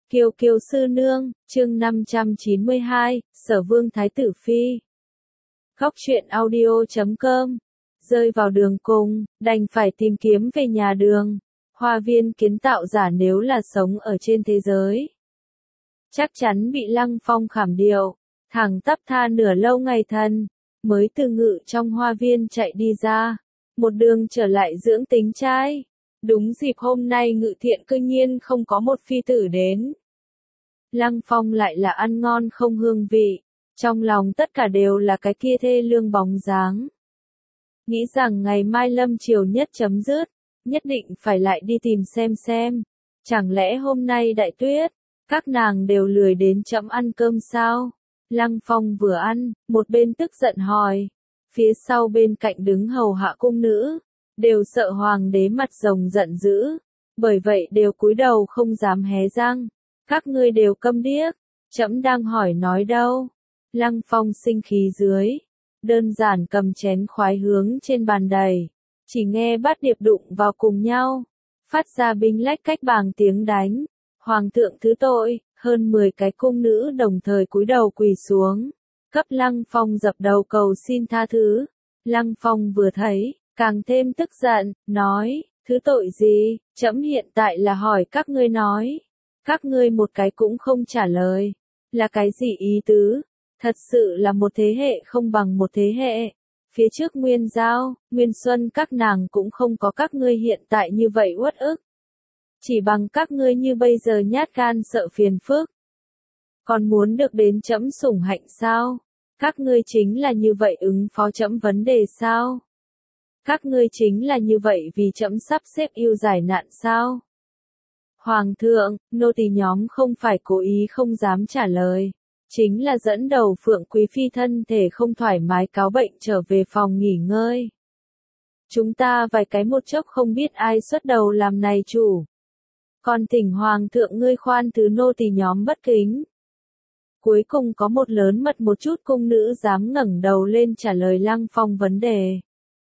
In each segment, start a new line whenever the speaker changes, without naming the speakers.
Kiều Kiều sư nương, chương 592, Sở Vương Thái tử Phi. Góc truyện audio.com. Rơi vào đường cùng, đành phải tìm kiếm về nhà Đường. Hoa viên kiến tạo giả nếu là sống ở trên thế giới, chắc chắn bị Lăng Phong khảm điệu, thẳng tắp tha nửa lâu ngày thần, mới từ ngự trong hoa viên chạy đi ra, một đường trở lại dưỡng tính trai. Đúng dịp hôm nay Ngự Thiện cư nhiên không có một phi tử đến. Lăng Phong lại là ăn ngon không hương vị, trong lòng tất cả đều là cái kia thê lương bóng dáng. Nghĩ rằng ngày mai lâm chiều nhất chấm dứt, nhất định phải lại đi tìm xem. Chẳng lẽ hôm nay đại tuyết, các nàng đều lười đến chậm ăn cơm sao? Lăng Phong vừa ăn, một bên tức giận hỏi. Phía sau bên cạnh đứng hầu hạ cung nữ, đều sợ hoàng đế mặt rồng giận dữ, bởi vậy đều cúi đầu không dám hé răng. Các ngươi đều câm điếc, trẫm đang hỏi nói đâu. Lăng Phong sinh khí dưới, đơn giản cầm chén khoái hướng trên bàn đầy, chỉ nghe bát điệp đụng vào cùng nhau, phát ra binh lách cách bàng tiếng đánh. Hoàng thượng thứ tội, hơn 10 cái cung nữ đồng thời cúi đầu quỳ xuống, cấp Lăng Phong dập đầu cầu xin tha thứ. Lăng Phong vừa thấy, càng thêm tức giận, nói, thứ tội gì, trẫm hiện tại là hỏi các ngươi nói. Các ngươi một cái cũng không trả lời, là cái gì ý tứ? Thật sự là một thế hệ không bằng một thế hệ. Phía trước Nguyên Giao, Nguyên Xuân các nàng cũng không có các ngươi hiện tại như vậy uất ức. Chỉ bằng các ngươi như bây giờ nhát gan sợ phiền phức. Còn muốn được đến trẫm sủng hạnh sao? Các ngươi chính là như vậy ứng phó trẫm vấn đề sao? Các ngươi chính là như vậy vì trẫm sắp xếp yêu giải nạn sao? Hoàng thượng, nô tỳ nhóm không phải cố ý không dám trả lời, chính là dẫn đầu Phượng Quý Phi thân thể không thoải mái cáo bệnh trở về phòng nghỉ ngơi. Chúng ta vài cái một chốc không biết ai xuất đầu làm này chủ. Còn thỉnh Hoàng thượng ngươi khoan thứ nô tỳ nhóm bất kính. Cuối cùng có một lớn mật một chút cung nữ dám ngẩng đầu lên trả lời Lăng Phong vấn đề.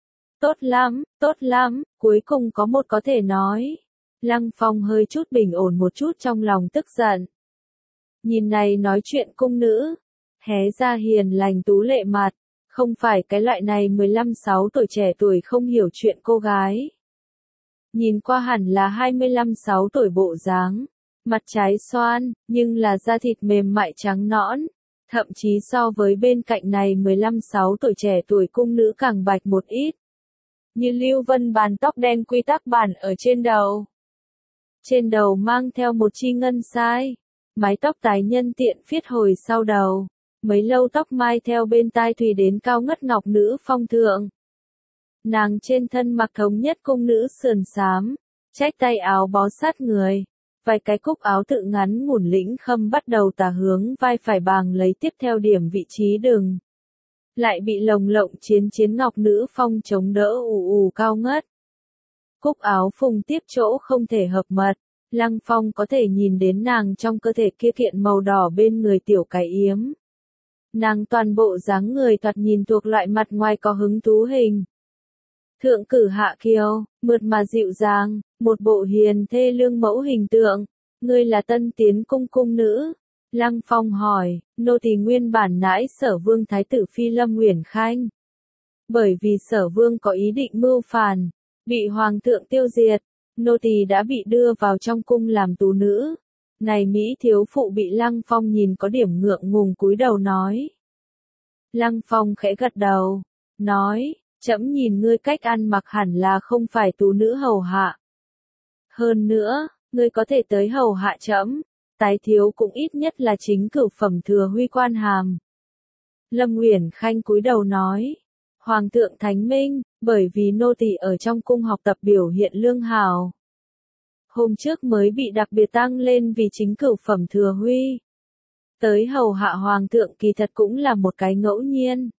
Tốt lắm, cuối cùng có một có thể nói. Lăng Phong hơi chút bình ổn một chút trong lòng tức giận. Nhìn này nói chuyện cung nữ, hé ra hiền lành tú lệ mặt, không phải cái loại này 15-16 tuổi trẻ tuổi không hiểu chuyện cô gái. Nhìn qua hẳn là 25-6 tuổi bộ dáng, mặt trái xoan, nhưng là da thịt mềm mại trắng nõn, thậm chí so với bên cạnh này 15-6 tuổi trẻ tuổi cung nữ càng bạch một ít. Như Lưu Vân bàn tóc đen quy tắc bản ở trên đầu. Trên đầu mang theo một chi ngân sai, mái tóc tái nhân tiện phiết hồi sau đầu, mấy lâu tóc mai theo bên tai tùy đến cao ngất ngọc nữ phong thượng. Nàng trên thân mặc thống nhất cung nữ sườn xám, trách tay áo bó sát người, vài cái cúc áo tự ngắn ngủn lĩnh khâm bắt đầu tả hướng vai phải bàng lấy tiếp theo điểm vị trí đường. Lại bị lồng lộng chiến ngọc nữ phong chống đỡ ù cao ngất. Cúc áo phùng tiếp chỗ không thể hợp mật, Lăng Phong có thể nhìn đến nàng trong cơ thể kia kiện màu đỏ bên người tiểu cái yếm. Nàng toàn bộ dáng người thoạt nhìn thuộc loại mặt ngoài có hứng thú hình. Thượng cử hạ kiều, mượt mà dịu dàng, một bộ hiền thê lương mẫu hình tượng. Ngươi là tân tiến cung nữ. Lăng Phong hỏi, nô tỳ nguyên bản nãi Sở Vương Thái tử Phi Lâm Uyển Khanh. Bởi vì Sở Vương có ý định mưu phản, bị Hoàng thượng tiêu diệt, nô tỳ đã bị đưa vào trong cung làm tú nữ. Này Mỹ thiếu phụ bị Lăng Phong nhìn có điểm ngượng ngùng cúi đầu nói. Lăng Phong khẽ gật đầu, nói, trẫm nhìn ngươi cách ăn mặc hẳn là không phải tú nữ hầu hạ. Hơn nữa, ngươi có thể tới hầu hạ trẫm, tái thiếu cũng ít nhất là chính cửu phẩm thừa huy quan hàm. Lâm Uyển Khanh cúi đầu nói, Hoàng thượng thánh minh, bởi vì nô tỳ ở trong cung học tập biểu hiện lương hào. Hôm trước mới bị đặc biệt tăng lên vì chính cửu phẩm thừa huy. Tới hầu hạ Hoàng thượng kỳ thật cũng là một cái ngẫu nhiên.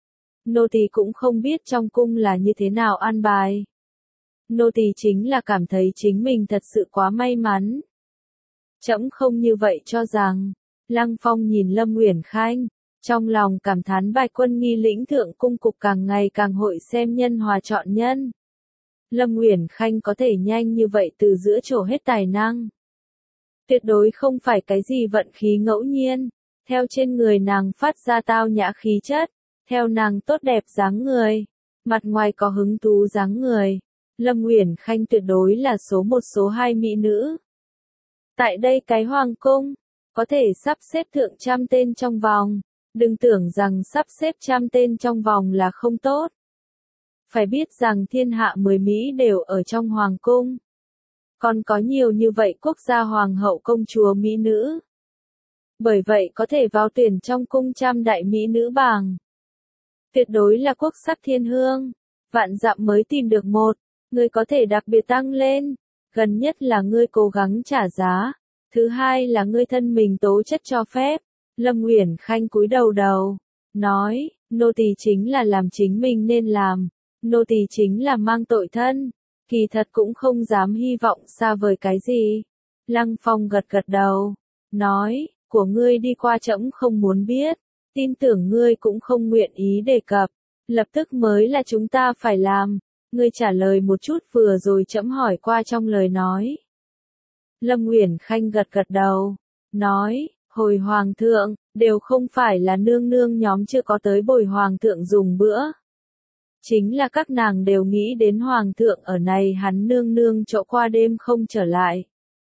Nô tỳ cũng không biết trong cung là như thế nào an bài. Nô tỳ chính là cảm thấy chính mình thật sự quá may mắn. Trẫm không như vậy cho rằng. Lăng Phong nhìn Lâm Uyển Khanh, trong lòng cảm thán Bạch Quân nghi lĩnh thượng cung cục càng ngày càng hội xem nhân hòa chọn nhân. Lâm Uyển Khanh có thể nhanh như vậy từ giữa trổ hết tài năng. Tuyệt đối không phải cái gì vận khí ngẫu nhiên. Theo trên người nàng phát ra tao nhã khí chất, theo nàng tốt đẹp dáng người, mặt ngoài có hứng thú dáng người, Lâm Uyển Khanh tuyệt đối là số một số hai mỹ nữ. Tại đây cái hoàng cung, có thể sắp xếp thượng trăm tên trong vòng, đừng tưởng rằng sắp xếp trăm tên trong vòng là không tốt. Phải biết rằng thiên hạ 10 Mỹ đều ở trong hoàng cung. Còn có nhiều như vậy quốc gia hoàng hậu công chúa mỹ nữ. Bởi vậy có thể vào tuyển trong cung trăm đại mỹ nữ bảng. Tuyệt đối là quốc sắc thiên hương. Vạn dặm mới tìm được một, người có thể đặc biệt tăng lên. Gần nhất là ngươi cố gắng trả giá. Thứ hai là ngươi thân mình tố chất cho phép. Lâm Uyển Khanh cúi đầu, nói, nô tỳ chính là làm chính mình nên làm. Nô tỳ chính là mang tội thân. Kỳ thật cũng không dám hy vọng xa vời cái gì. Lăng Phong gật đầu, nói, của ngươi đi qua trẫm không muốn biết, tin tưởng ngươi cũng không nguyện ý đề cập, lập tức mới là chúng ta phải làm, ngươi trả lời một chút vừa rồi trẫm hỏi qua trong lời nói. Lâm Uyển Khanh gật đầu, nói, hồi hoàng thượng, đều không phải là nương nương nhóm chưa có tới bồi hoàng thượng dùng bữa. Chính là các nàng đều nghĩ đến hoàng thượng ở này hắn nương nương chỗ qua đêm không trở lại.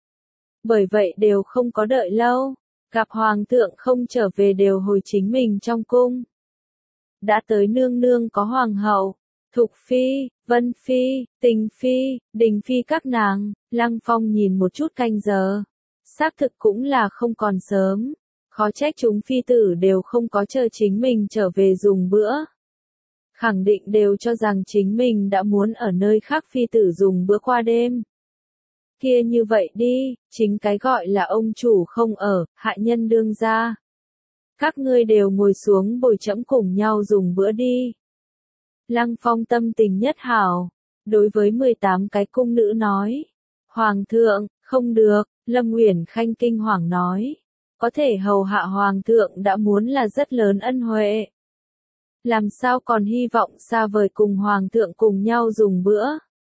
Bởi vậy đều không có đợi lâu, gặp hoàng thượng không trở về đều hồi chính mình trong cung. Đã tới nương nương có hoàng hậu, Thục Phi, Vân Phi, Tình Phi, Đình Phi các nàng, Lăng Phong nhìn một chút canh giờ. Xác thực cũng là không còn sớm, khó trách chúng phi tử đều không có chờ chính mình trở về dùng bữa. Khẳng định đều cho rằng chính mình đã muốn ở nơi khác phi tử dùng bữa qua đêm. Kia như vậy đi, chính cái gọi là ông chủ không ở, hạ nhân đương ra. Các ngươi đều ngồi xuống bồi trẫm cùng nhau dùng bữa đi. Lăng Phong tâm tình nhất hảo, đối với 18 cái cung nữ nói. Hoàng thượng, không được, Lâm Uyển Khanh kinh hoàng nói. Có thể hầu hạ hoàng thượng đã muốn là rất lớn ân huệ. Làm sao còn hy vọng xa vời cùng hoàng thượng cùng nhau dùng bữa.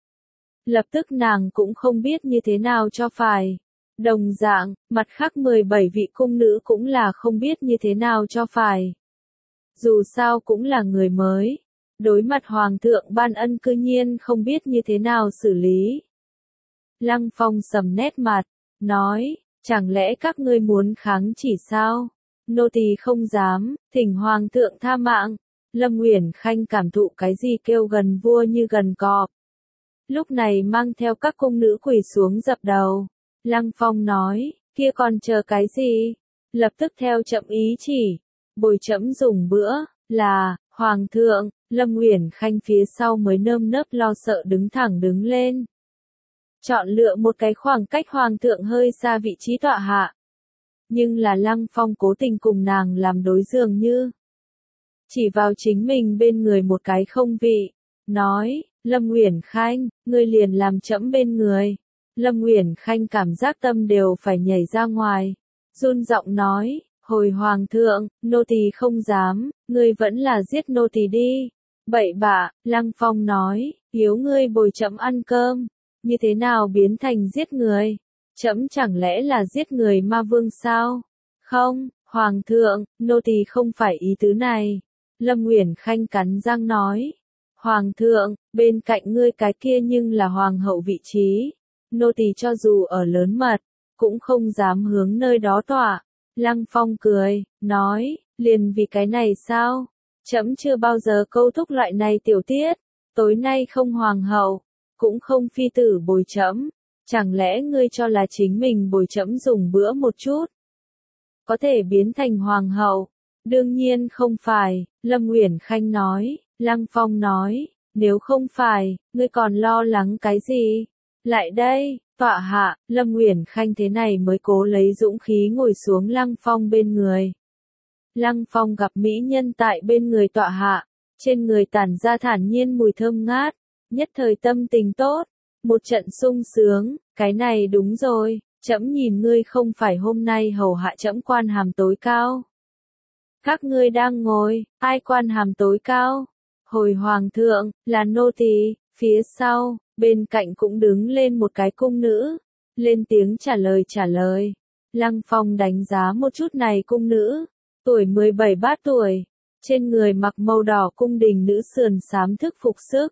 Lập tức nàng cũng không biết như thế nào cho phải. Đồng dạng, mặt khác 17 vị cung nữ cũng là không biết như thế nào cho phải. Dù sao cũng là người mới. Đối mặt hoàng thượng ban ân cư nhiên không biết như thế nào xử lý. Lăng Phong sầm nét mặt, nói, chẳng lẽ các ngươi muốn kháng chỉ sao? Nô tỳ không dám, thỉnh hoàng thượng tha mạng. Lâm Uyển Khanh cảm thụ cái gì kêu gần vua như gần cọp. Lúc này mang theo các cung nữ quỳ xuống dập đầu. Lăng Phong nói, kia còn chờ cái gì? Lập tức theo trẫm ý chỉ. Bồi trẫm dùng bữa, là, hoàng thượng, Lâm Uyển Khanh phía sau mới nơm nớp lo sợ đứng lên. Chọn lựa một cái khoảng cách hoàng thượng hơi xa vị trí tọa hạ. Nhưng là Lăng Phong cố tình cùng nàng làm đối dường như. Chỉ vào chính mình bên người một cái không vị. Nói, Lâm Uyển Khanh, ngươi liền làm trẫm bên người. Lâm Uyển Khanh cảm giác tâm đều phải nhảy ra ngoài. Run giọng nói, hồi hoàng thượng, nô tỳ không dám, ngươi vẫn là giết nô tỳ đi. Bậy bạ, Lăng Phong nói, hiếu ngươi bồi trẫm ăn cơm. Như thế nào biến thành giết người? Trẫm chẳng lẽ là giết người ma vương sao? Không, hoàng thượng, nô tỳ không phải ý tứ này. Lâm Uyển Khanh cắn răng nói. Hoàng thượng, bên cạnh ngươi cái kia nhưng là hoàng hậu vị trí. Nô tỳ cho dù ở lớn mật, cũng không dám hướng nơi đó tỏa. Lăng Phong cười, nói, liền vì cái này sao? Trẫm chưa bao giờ câu thúc loại này tiểu tiết. Tối nay không hoàng hậu, cũng không phi tử bồi trẫm. Chẳng lẽ ngươi cho là chính mình bồi trẫm dùng bữa một chút? Có thể biến thành hoàng hậu? Đương nhiên không phải, Lâm Uyển Khanh nói. Lăng Phong nói, nếu không phải, ngươi còn lo lắng cái gì? Lại đây, tọa hạ, Lâm Uyển Khanh thế này mới cố lấy dũng khí ngồi xuống Lăng Phong bên người. Lăng Phong gặp mỹ nhân tại bên người tọa hạ, trên người tản ra thản nhiên mùi thơm ngát, nhất thời tâm tình tốt, một trận sung sướng, cái này đúng rồi, trẫm nhìn ngươi không phải hôm nay hầu hạ trẫm quan hàm tối cao. Các ngươi đang ngồi, ai quan hàm tối cao? Hồi hoàng thượng, là nô tỳ. Phía sau, bên cạnh cũng đứng lên một cái cung nữ, lên tiếng trả lời. Lăng Phong đánh giá một chút này cung nữ, tuổi 17 bát tuổi, trên người mặc màu đỏ cung đình nữ sườn xám thức phục sức.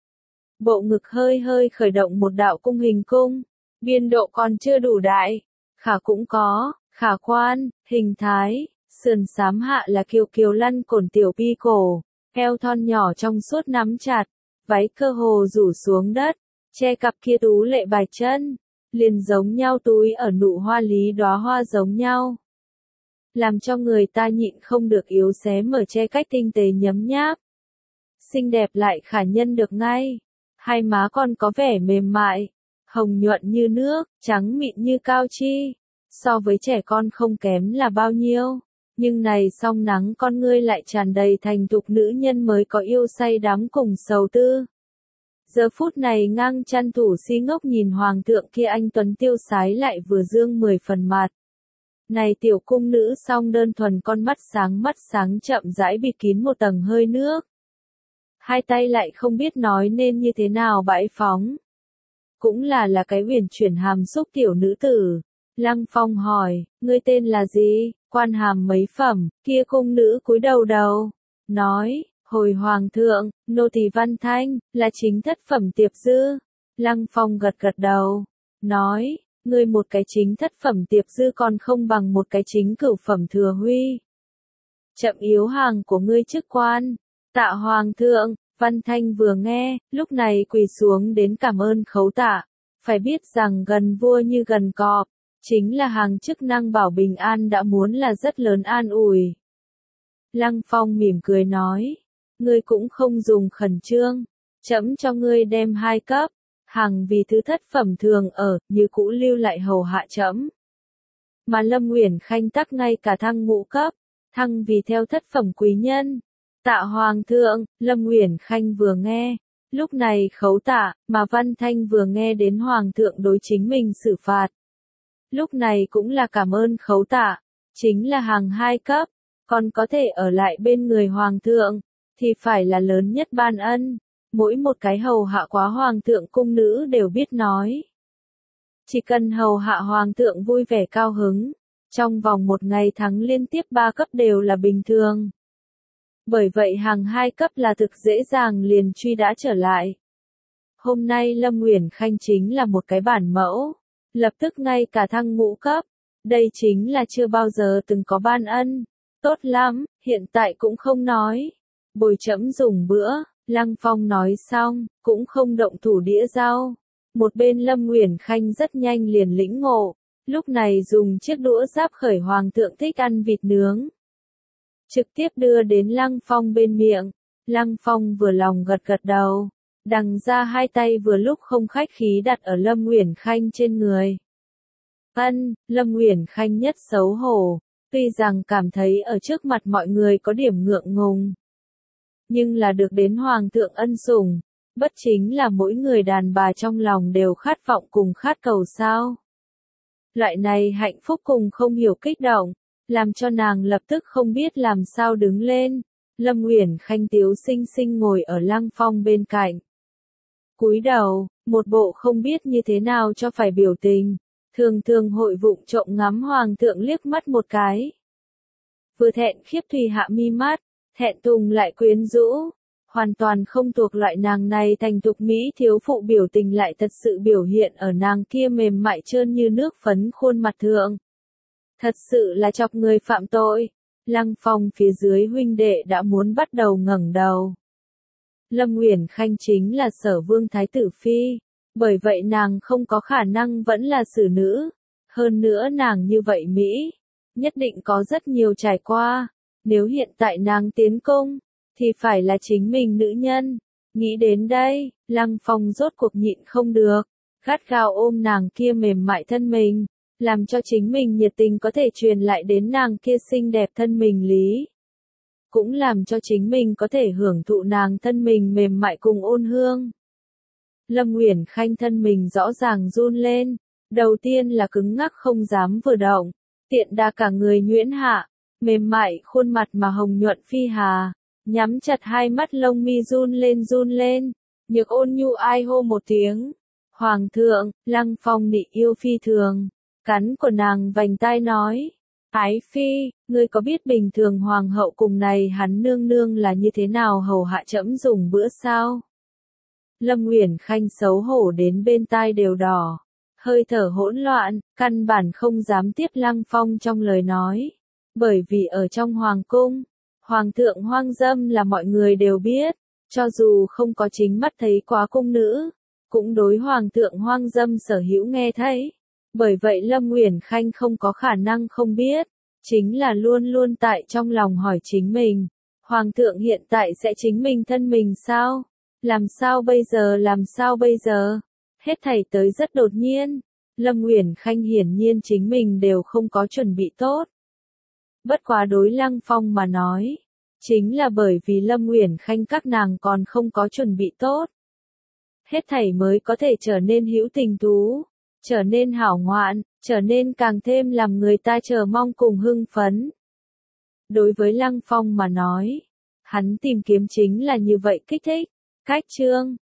Bộ ngực hơi hơi khởi động một đạo cung hình cung, biên độ còn chưa đủ đại, khả cũng có, khả quan, hình thái, sườn xám hạ là kiều kiều lăn cổn tiểu pi cổ, eo thon nhỏ trong suốt nắm chặt, váy cơ hồ rủ xuống đất, che cặp kia tú lệ bài chân, liền giống nhau túi ở nụ hoa lý đóa hoa giống nhau. Làm cho người ta nhịn không được yếu xé mở che cách tinh tế nhấm nháp. Xinh đẹp lại khả nhân được ngay, hai má còn có vẻ mềm mại, hồng nhuận như nước, trắng mịn như cao chi, so với trẻ con không kém là bao nhiêu. Nhưng này song nắng con ngươi lại tràn đầy thành thục nữ nhân mới có yêu say đắm cùng sầu tư. Giờ phút này ngang chăn thủ si ngốc nhìn hoàng thượng kia anh tuấn tiêu sái lại vừa dương 10 phần mặt. Này tiểu cung nữ song đơn thuần con mắt sáng chậm rãi bịt kín một tầng hơi nước. Hai tay lại không biết nói nên như thế nào bãi phóng. Cũng là cái huyền chuyển hàm xúc tiểu nữ tử. Lăng Phong hỏi, ngươi tên là gì, quan hàm mấy phẩm, kia cung nữ cúi đầu, nói, hồi hoàng thượng, nô tỳ Văn Thanh, là chính thất phẩm tiệp dư. Lăng Phong gật đầu, nói, ngươi một cái chính thất phẩm tiệp dư còn không bằng một cái chính cửu phẩm thừa huy. Chậm yếu hàng của ngươi chức quan, tạ hoàng thượng. Văn Thanh vừa nghe, lúc này quỳ xuống đến cảm ơn khấu tạ, phải biết rằng gần vua như gần cọp, chính là hàng chức năng bảo bình an đã muốn là rất lớn an ủi. Lăng Phong mỉm cười nói, ngươi cũng không dùng khẩn trương, trẫm cho ngươi đem 2 cấp, hàng vì thứ thất phẩm thường ở, như cũ lưu lại hầu hạ trẫm. Mà Lâm Uyển Khanh tắc ngay cả thăng ngũ cấp, thăng vì theo thất phẩm quý nhân. Tạ hoàng thượng, Lâm Uyển Khanh vừa nghe, lúc này khấu tạ, mà Văn Thanh vừa nghe đến hoàng thượng đối chính mình xử phạt. Lúc này cũng là cảm ơn khấu tạ, chính là hàng 2 cấp, còn có thể ở lại bên người hoàng thượng, thì phải là lớn nhất ban ân, mỗi một cái hầu hạ quá hoàng thượng cung nữ đều biết nói. Chỉ cần hầu hạ hoàng thượng vui vẻ cao hứng, trong vòng một ngày thắng liên tiếp 3 cấp đều là bình thường. Bởi vậy hàng 2 cấp là thực dễ dàng liền truy đã trở lại. Hôm nay Lâm Uyển Khanh chính là một cái bản mẫu, lập tức ngay cả thăng ngũ cấp, đây chính là chưa bao giờ từng có ban ân, tốt lắm, hiện tại cũng không nói. Bồi trẫm dùng bữa, Lăng Phong nói xong, cũng không động thủ đĩa rau. Một bên Lâm Uyển Khanh rất nhanh liền lĩnh ngộ, lúc này dùng chiếc đũa giáp khởi hoàng thượng thích ăn vịt nướng. Trực tiếp đưa đến Lăng Phong bên miệng, Lăng Phong vừa lòng gật đầu, đằng ra 2 tay vừa lúc không khách khí đặt ở Lâm Uyển Khanh trên người. Lâm Uyển Khanh nhất xấu hổ, tuy rằng cảm thấy ở trước mặt mọi người có điểm ngượng ngùng. Nhưng là được đến hoàng thượng ân sủng, bất chính là mỗi người đàn bà trong lòng đều khát vọng cùng khát cầu sao. Loại này hạnh phúc cùng không hiểu kích động, làm cho nàng lập tức không biết làm sao đứng lên. Lâm Uyển Khanh tiếu xinh xinh ngồi ở Lăng Phong bên cạnh. Cúi đầu, một bộ không biết như thế nào cho phải biểu tình, thường hội vụng trộm ngắm hoàng thượng liếc mắt một cái. Vừa thẹn khiếp thùy hạ mi mắt, thẹn thùng lại quyến rũ, hoàn toàn không thuộc loại nàng này thành thục mỹ thiếu phụ biểu tình lại thật sự biểu hiện ở nàng kia mềm mại trơn như nước phấn khuôn mặt thượng. Thật sự là chọc người phạm tội. Lăng Phong phía dưới huynh đệ đã muốn bắt đầu ngẩng đầu. Lâm Uyển Khanh chính là Sở Vương Thái tử phi, bởi vậy nàng không có khả năng vẫn là xử nữ. Hơn nữa nàng như vậy Mỹ, nhất định có rất nhiều trải qua. Nếu hiện tại nàng tiến cung, thì phải là chính mình nữ nhân. Nghĩ đến đây, Lăng Phong rốt cuộc nhịn không được, gắt gao ôm nàng kia mềm mại thân mình, làm cho chính mình nhiệt tình có thể truyền lại đến nàng kia xinh đẹp thân mình lý. Cũng làm cho chính mình có thể hưởng thụ nàng thân mình mềm mại cùng ôn hương. Lâm Uyển Khanh thân mình rõ ràng run lên, đầu tiên là cứng ngắc không dám vừa động, tiện đà cả người nhuyễn hạ, mềm mại khuôn mặt mà hồng nhuận phi hà, nhắm chặt 2 mắt lông mi run lên, nhược ôn nhu ai hô một tiếng. Hoàng thượng, Lăng Phong nị yêu phi thường, cắn của nàng vành tai nói. Ái phi, ngươi có biết bình thường hoàng hậu cùng này hắn nương nương là như thế nào hầu hạ trẫm dùng bữa sao? Lâm Uyển Khanh xấu hổ đến bên tai đều đỏ, hơi thở hỗn loạn, căn bản không dám tiếp Lăng Phong trong lời nói. Bởi vì ở trong hoàng cung, hoàng thượng hoang dâm là mọi người đều biết, cho dù không có chính mắt thấy quá cung nữ, cũng đối hoàng thượng hoang dâm sở hữu nghe thấy. Bởi vậy Lâm Uyển Khanh không có khả năng không biết, chính là luôn luôn tại trong lòng hỏi chính mình, hoàng thượng hiện tại sẽ chính mình thân mình sao? Làm sao bây giờ? Hết thảy tới rất đột nhiên, Lâm Uyển Khanh hiển nhiên chính mình đều không có chuẩn bị tốt. Bất quá đối Lăng Phong mà nói, chính là bởi vì Lâm Uyển Khanh các nàng còn không có chuẩn bị tốt. Hết thảy mới có thể trở nên hữu tình thú, trở nên hảo ngoạn, trở nên càng thêm làm người ta chờ mong cùng hưng phấn. Đối với Lăng Phong mà nói, hắn tìm kiếm chính là như vậy kích thích. Cách chương